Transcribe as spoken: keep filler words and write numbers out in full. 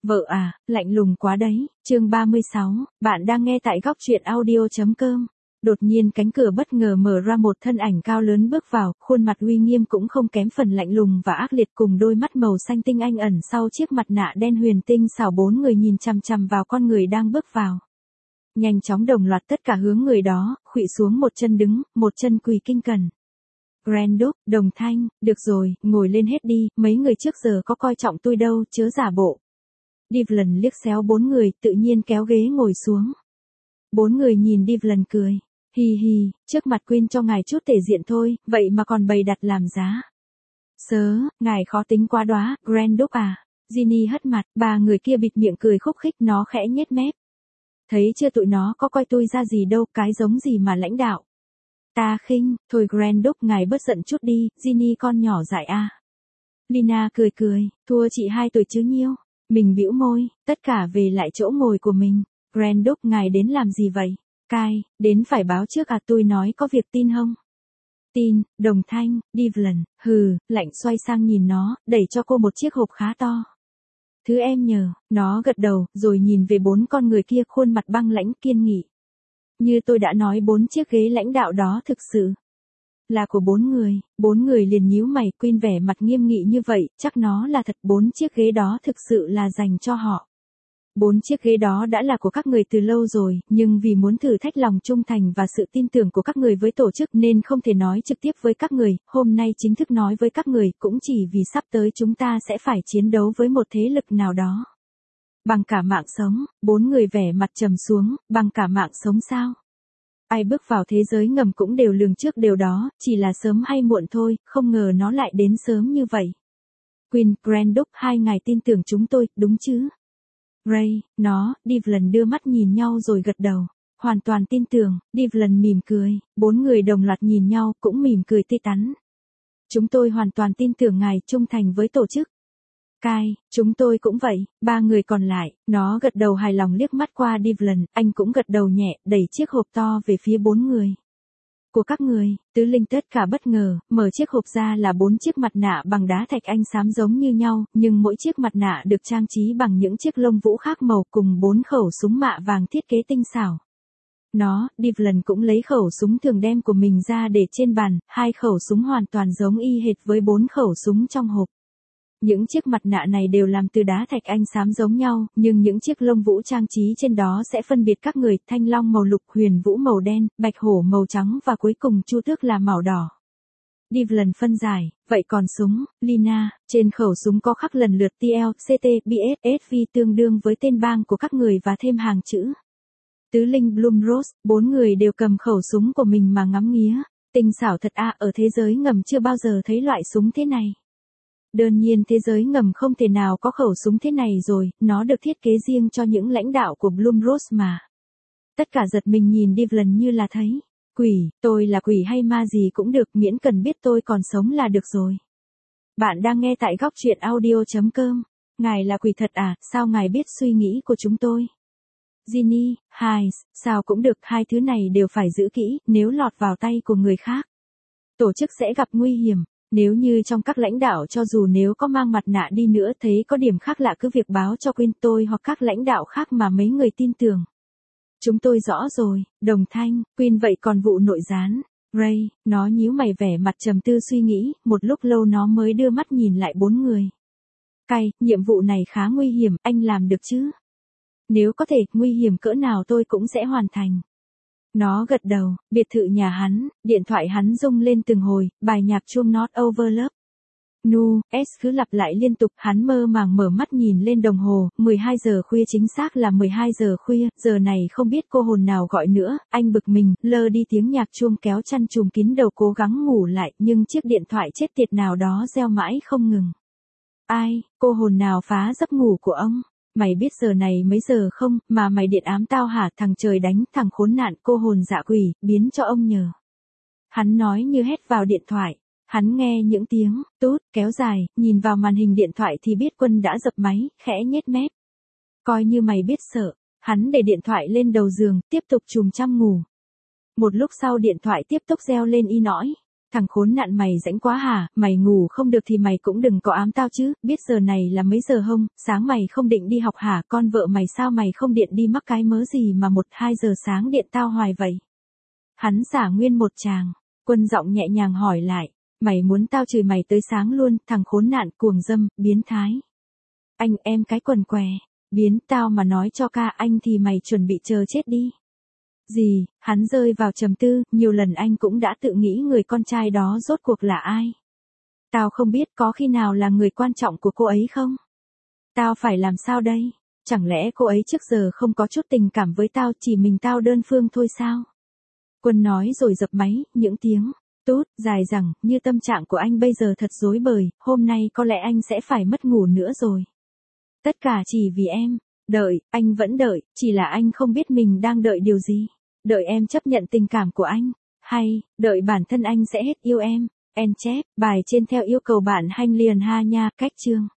Vợ à, lạnh lùng quá đấy. Chương ba mươi sáu, bạn đang nghe tại góc truyện audio.com. Đột nhiên cánh cửa bất ngờ mở ra, một thân ảnh cao lớn bước vào, khuôn mặt uy nghiêm cũng không kém phần lạnh lùng và ác liệt, cùng đôi mắt màu xanh tinh anh ẩn sau chiếc mặt nạ đen huyền tinh xảo. Bốn người nhìn chằm chằm vào con người đang bước vào. Nhanh chóng đồng loạt tất cả hướng người đó, khuỵu xuống, một chân đứng, một chân quỳ kinh cẩn. Grand Duke, Đồng Thanh, được rồi, ngồi lên hết đi, mấy người trước giờ có coi trọng tôi đâu, chớ giả bộ. Devlin liếc xéo bốn người, tự nhiên kéo ghế ngồi xuống. Bốn người nhìn Devlin cười. Hi hi, trước mặt Queen cho ngài chút thể diện thôi, vậy mà còn bày đặt làm giá. Sớ, ngài khó tính quá đóa, Grand Duke à. Ginny hất mặt, ba người kia bịt miệng cười khúc khích, nó khẽ nhếch mép. Thấy chưa, tụi nó có coi tôi ra gì đâu, cái giống gì mà lãnh đạo. Ta khinh, thôi Grand Duke ngài bớt giận chút đi, Ginny con nhỏ dại a. À. Lina cười cười, thua chị hai tuổi chứ nhiêu. Mình bĩu môi, tất cả về lại chỗ ngồi của mình. Grand Duke ngài đến làm gì vậy? Cai, đến phải báo trước à, tôi nói có việc tin không? Tin, Đồng Thanh, Devlin, hừ, lạnh xoay sang nhìn nó, đẩy cho cô một chiếc hộp khá to. Thứ em nhờ, nó gật đầu, rồi nhìn về bốn con người kia, khuôn mặt băng lãnh kiên nghị. Như tôi đã nói, bốn chiếc ghế lãnh đạo đó thực sự là của bốn người. Bốn người liền nhíu mày, Queen vẻ mặt nghiêm nghị như vậy, chắc nó là thật. Bốn chiếc ghế đó thực sự là dành cho họ. Bốn chiếc ghế đó đã là của các người từ lâu rồi, nhưng vì muốn thử thách lòng trung thành và sự tin tưởng của các người với tổ chức nên không thể nói trực tiếp với các người, hôm nay chính thức nói với các người, cũng chỉ vì sắp tới chúng ta sẽ phải chiến đấu với một thế lực nào đó. Bằng cả mạng sống, bốn người vẻ mặt trầm xuống, bằng cả mạng sống sao? Ai bước vào thế giới ngầm cũng đều lường trước điều đó, chỉ là sớm hay muộn thôi, không ngờ nó lại đến sớm như vậy. Queen, Grand Duke, hai ngài tin tưởng chúng tôi, đúng chứ? Ray, nó, Devlin đưa mắt nhìn nhau rồi gật đầu. Hoàn toàn tin tưởng, Devlin mỉm cười, bốn người đồng loạt nhìn nhau, cũng mỉm cười tươi tắn. Chúng tôi hoàn toàn tin tưởng ngài trung thành với tổ chức. Cai, chúng tôi cũng vậy, ba người còn lại, nó gật đầu hài lòng liếc mắt qua Devlin, anh cũng gật đầu nhẹ, đẩy chiếc hộp to về phía bốn người. Của các người, Tứ Linh tất cả bất ngờ, mở chiếc hộp ra là bốn chiếc mặt nạ bằng đá thạch anh xám giống như nhau, nhưng mỗi chiếc mặt nạ được trang trí bằng những chiếc lông vũ khác màu, cùng bốn khẩu súng mạ vàng thiết kế tinh xảo. Nó, Devlin cũng lấy khẩu súng thường đem của mình ra để trên bàn, hai khẩu súng hoàn toàn giống y hệt với bốn khẩu súng trong hộp. Những chiếc mặt nạ này đều làm từ đá thạch anh xám giống nhau, nhưng những chiếc lông vũ trang trí trên đó sẽ phân biệt các người, thanh long màu lục, huyền vũ màu đen, bạch hổ màu trắng và cuối cùng chu tước là màu đỏ. Devlin phân giải, vậy còn súng, Lina, trên khẩu súng có khắc lần lượt tê lờ, xê tê, bê ét, ét vê tương đương với tên bang của các người và thêm hàng chữ. Tứ Linh Bloomrose, bốn người đều cầm khẩu súng của mình mà ngắm nghía, tinh xảo thật a, ở thế giới ngầm chưa bao giờ thấy loại súng thế này. Đương nhiên thế giới ngầm không thể nào có khẩu súng thế này rồi, nó được thiết kế riêng cho những lãnh đạo của Bloomrose mà. Tất cả giật mình nhìn Devlin như là thấy quỷ, tôi là quỷ hay ma gì cũng được, miễn cần biết tôi còn sống là được rồi. Bạn đang nghe tại góc truyện audio.com. Ngài là quỷ thật à, sao ngài biết suy nghĩ của chúng tôi? Ginny, Hyde, sao cũng được, hai thứ này đều phải giữ kỹ, nếu lọt vào tay của người khác, tổ chức sẽ gặp nguy hiểm. Nếu như trong các lãnh đạo cho dù nếu có mang mặt nạ đi nữa thấy có điểm khác lạ cứ việc báo cho Queen tôi hoặc các lãnh đạo khác mà mấy người tin tưởng. Chúng tôi rõ rồi, Đồng Thanh, Queen vậy còn vụ nội gián, Ray, nó nhíu mày vẻ mặt trầm tư suy nghĩ, một lúc lâu nó mới đưa mắt nhìn lại bốn người. Cai, nhiệm vụ này khá nguy hiểm, anh làm được chứ? Nếu có thể, nguy hiểm cỡ nào tôi cũng sẽ hoàn thành. Nó gật đầu, biệt thự nhà hắn, điện thoại hắn rung lên từng hồi, bài nhạc chuông Not Over Love. Nu, S cứ lặp lại liên tục, hắn mơ màng mở mắt nhìn lên đồng hồ, mười hai giờ khuya, chính xác là mười hai giờ khuya, giờ này không biết cô hồn nào gọi nữa, anh bực mình, lơ đi tiếng nhạc chuông kéo chăn trùm kín đầu cố gắng ngủ lại, nhưng chiếc điện thoại chết tiệt nào đó reo mãi không ngừng. Ai, cô hồn nào phá giấc ngủ của ông? Mày biết giờ này mấy giờ không, mà mày điện ám tao hả, thằng trời đánh, thằng khốn nạn, cô hồn dạ quỷ, biến cho ông nhờ. Hắn nói như hét vào điện thoại. Hắn nghe những tiếng, tút, kéo dài, nhìn vào màn hình điện thoại thì biết Quân đã dập máy, khẽ nhếch mép. Coi như mày biết sợ, hắn để điện thoại lên đầu giường, tiếp tục chùm chăn ngủ. Một lúc sau điện thoại tiếp tục reo lên y ỏi. thằng khốn nạn mày rãnh quá hả, mày ngủ không được thì mày cũng đừng có ám tao chứ, biết giờ này là mấy giờ hông, sáng mày không định đi học hả, con vợ mày sao mày không điện đi mắc cái mớ gì mà một hai giờ sáng điện tao hoài vậy. Hắn xả nguyên một tràng, Quân giọng nhẹ nhàng hỏi lại, mày muốn tao chửi mày tới sáng luôn, thằng khốn nạn cuồng dâm, biến thái. Anh em cái quần què, biến tao mà nói cho ca anh thì mày chuẩn bị chờ chết đi. Gì, hắn rơi vào trầm tư, nhiều lần anh cũng đã tự nghĩ người con trai đó rốt cuộc là ai. Tao không biết có khi nào là người quan trọng của cô ấy không? Tao phải làm sao đây? Chẳng lẽ cô ấy trước giờ không có chút tình cảm với tao, chỉ mình tao đơn phương thôi sao? Quân nói rồi dập máy, những tiếng tút dài dẳng, như tâm trạng của anh bây giờ thật rối bời, hôm nay có lẽ anh sẽ phải mất ngủ nữa rồi. Tất cả chỉ vì em. Đợi, anh vẫn đợi, chỉ là anh không biết mình đang đợi điều gì. Đợi em chấp nhận tình cảm của anh, hay, đợi bản thân anh sẽ hết yêu em. En chép, bài trên theo yêu cầu bạn Hanh liền ha nha, cách chương.